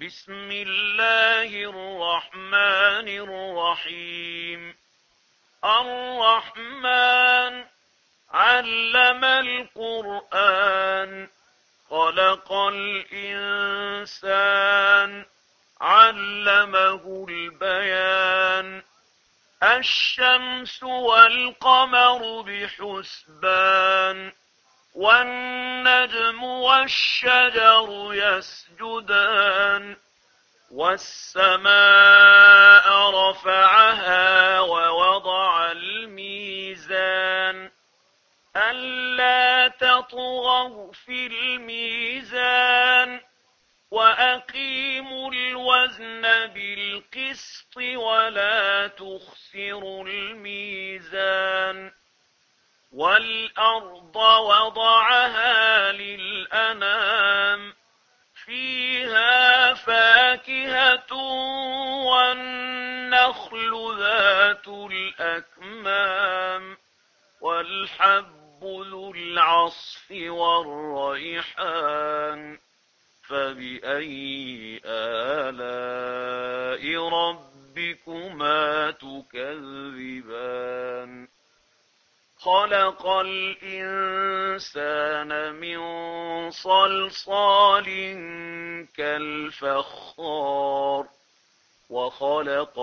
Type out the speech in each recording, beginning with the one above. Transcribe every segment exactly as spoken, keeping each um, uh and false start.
بسم الله الرحمن الرحيم. الرحمن علم القرآن، خلق الإنسان، علمه البيان. الشمس والقمر بحسبان، والنجم والشجر يسجدان. والسماء رفعها ووضع الميزان، ألا تطغوا في الميزان، وأقيموا الوزن بالقسط ولا تخسروا الميزان. والأرض وضعها للأنام، فيها فاكهة والنخل ذات الأكمام، والحب ذو العصف والريحان. فبأي آلاء ربكما تكذبان؟ خلق الإنسان من صلصال كالفخار، وخلق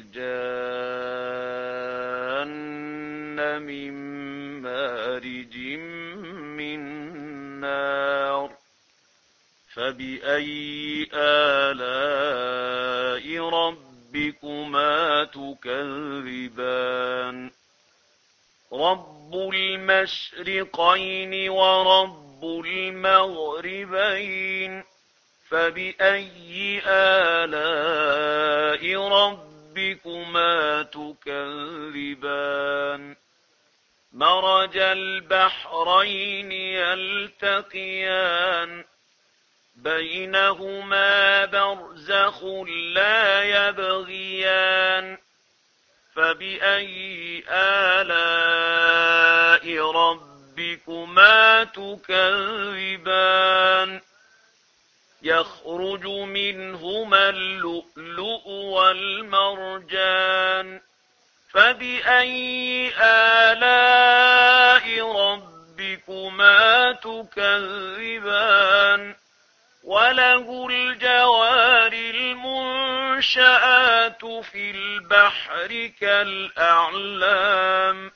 الجان من مارج من نار. فبأي آلاء ربكما تكذبان؟ رب المشرقين ورب المغربين، فبأي آلاء ربكما تكذبان؟ مرج البحرين يلتقيان، بينهما برزخ لا يبغيان. فبأي آلاء ربكما تكذبان؟ يخرج منهما اللؤلؤ والمرجان. فبأي آلاء ربكما تكذبان؟ وله الجوار المنشآت في البحر كالأعلام.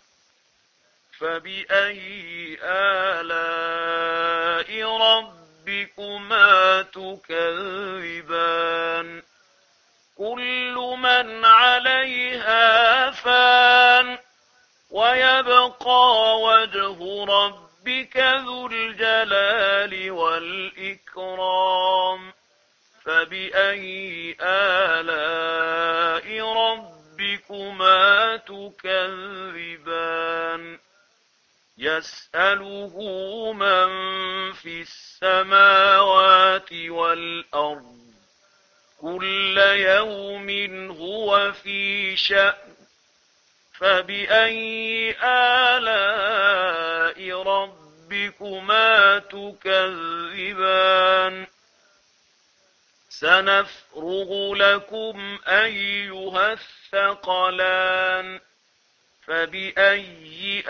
فبأي آلاء ربكما تكذبان؟ كل من عليها فان، ويبقى وجه ربك ذو الجلال والإكرام. فبأي آلاء ربكما تكذبان؟ يسأله من في السماوات والأرض، كل يوم هو في شأن. فبأي آلاء ربكما تكذبان؟ سنفرغ لكم أيها الثقلان. فبأي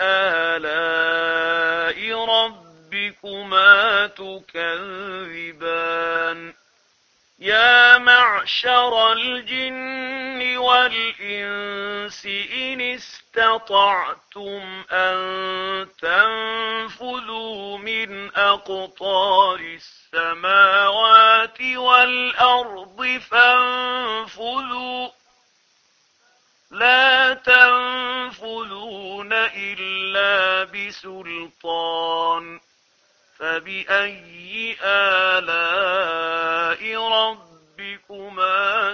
آلاء ربكما تكذبان؟ يا معشر الجن والإنس إن استطعتم أن تنفذوا من أقطار السماوات والأرض فانفذوا، لا تنفذون إلا بسلطان. فبأي آلاء ربكما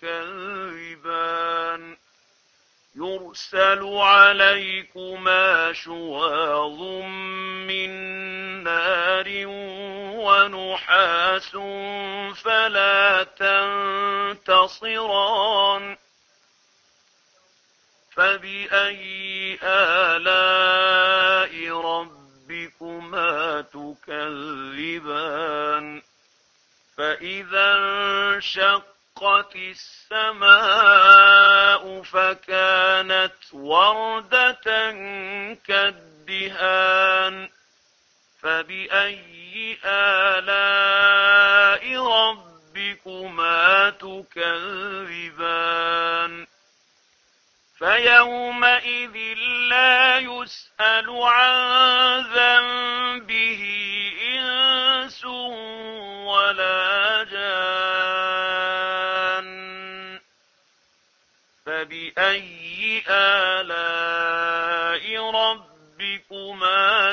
تكذبان؟ يرسل عليكما شواظ من نار ونحاس فلا تنتصران. فبأي آلاء ربكما تكذبان؟ فإذا انشقت السماء فكانت وردة كالدهان فبأي آلاء ربكما تكذبان فيومئذ لا يسأل عن ذنبه إنس ولا جان فبأي آلاء ربكما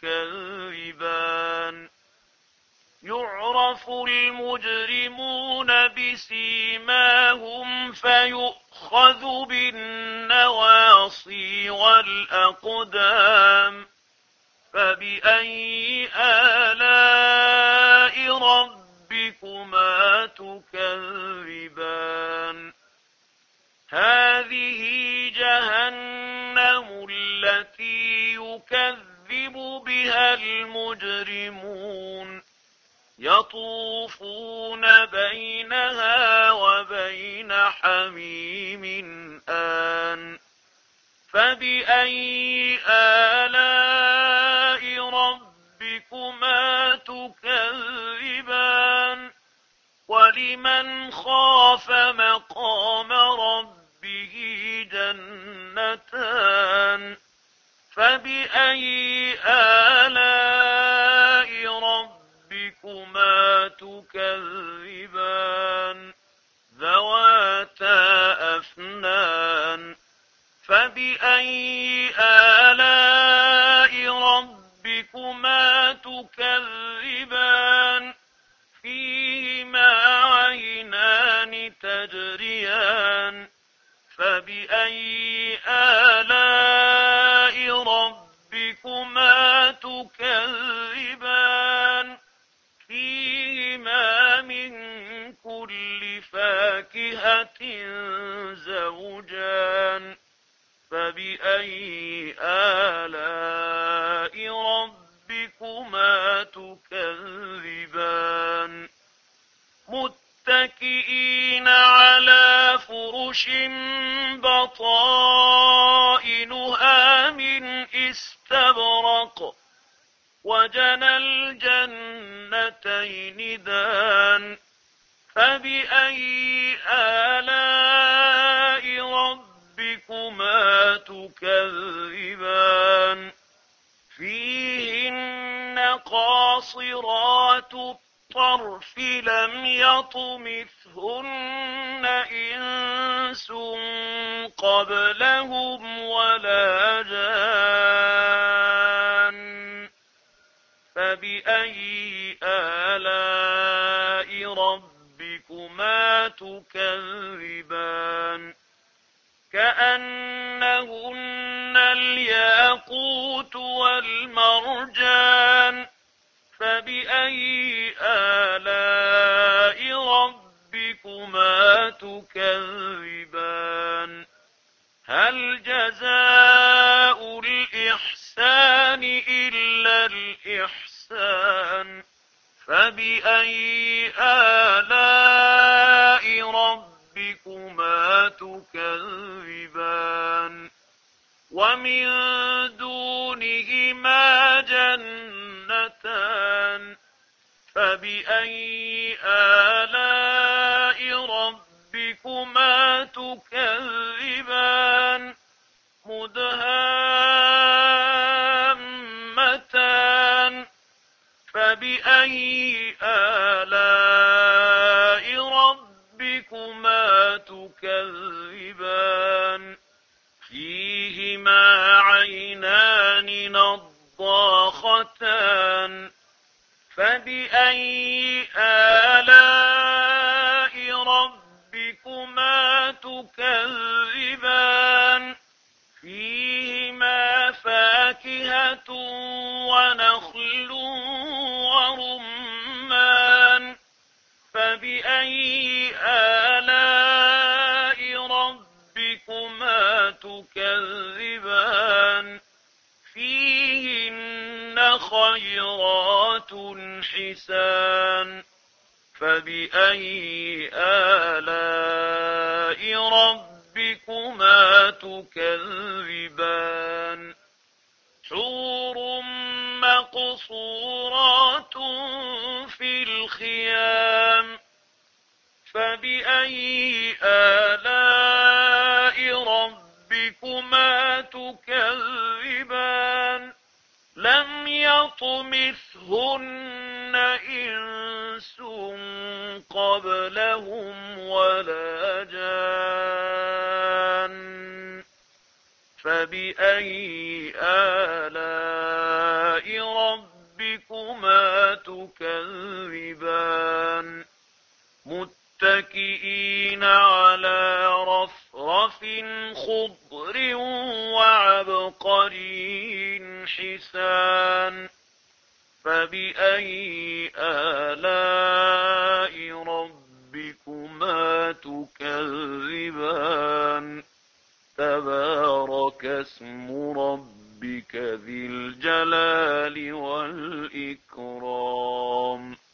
تكذبان يعرف المجرمون بسيماهم فيؤخذ بالنواصي والأقدام فبأي آلاء ربكما تكذبان هذه جهنم التي يكذب بها المجرمون يطوفون بينها وبين حميم آن فبأي آلاء ربكما تكذبان ولمن خاف مقام ربه جنتان فبأي آلاء ربكما تكذبان ذواتا أفنان فبأي آلاء ربكما تكذبان فيهما عينان تجريان فبأي آلاء ربكما تكذبان فيهما من كل فاكهة زوجان فبأي آلاء ربكما تكذبان متكئين على فرش بطائنها من استبرق وجنى الجنتين دان فبأي آلاء ربكما تكذبان فيهن قاصرات الطرف لم يطمثهن إنس قبلهم ولا جان فبأي آلاء ربكما تكذبان كأنهن الياقوت والمرجان فبأي آلاء ربكما تكذبان هل جزاء الإحسان إلا الإحسان فبأي آلاء ربكما تكذبان ومن دونهما جنتان فبأي آلاء ربكما تكذبان مدهامتان فبأي آلاء ربكما تكذبان فيهما عينان نضاختان فبأي آلاء ربكما تكذبان فيهما فاكهة ونخل ورمان فبأي آلاء ربكما تكذبان فيهن خيرات حسان فبأي آلاء ربكما تكذبان حور مقصورات في الخيام فبأي آلاء ربكما تكذبان لم يطمثهن إنس قبلهم ولا جان فبأي آلاء ربكما تكذبان متكئين على رفرف خضر وعبقري حسان فبأي آلاء ربكما تكذبان تبارك اسم ربك ذي الجلال والإكرام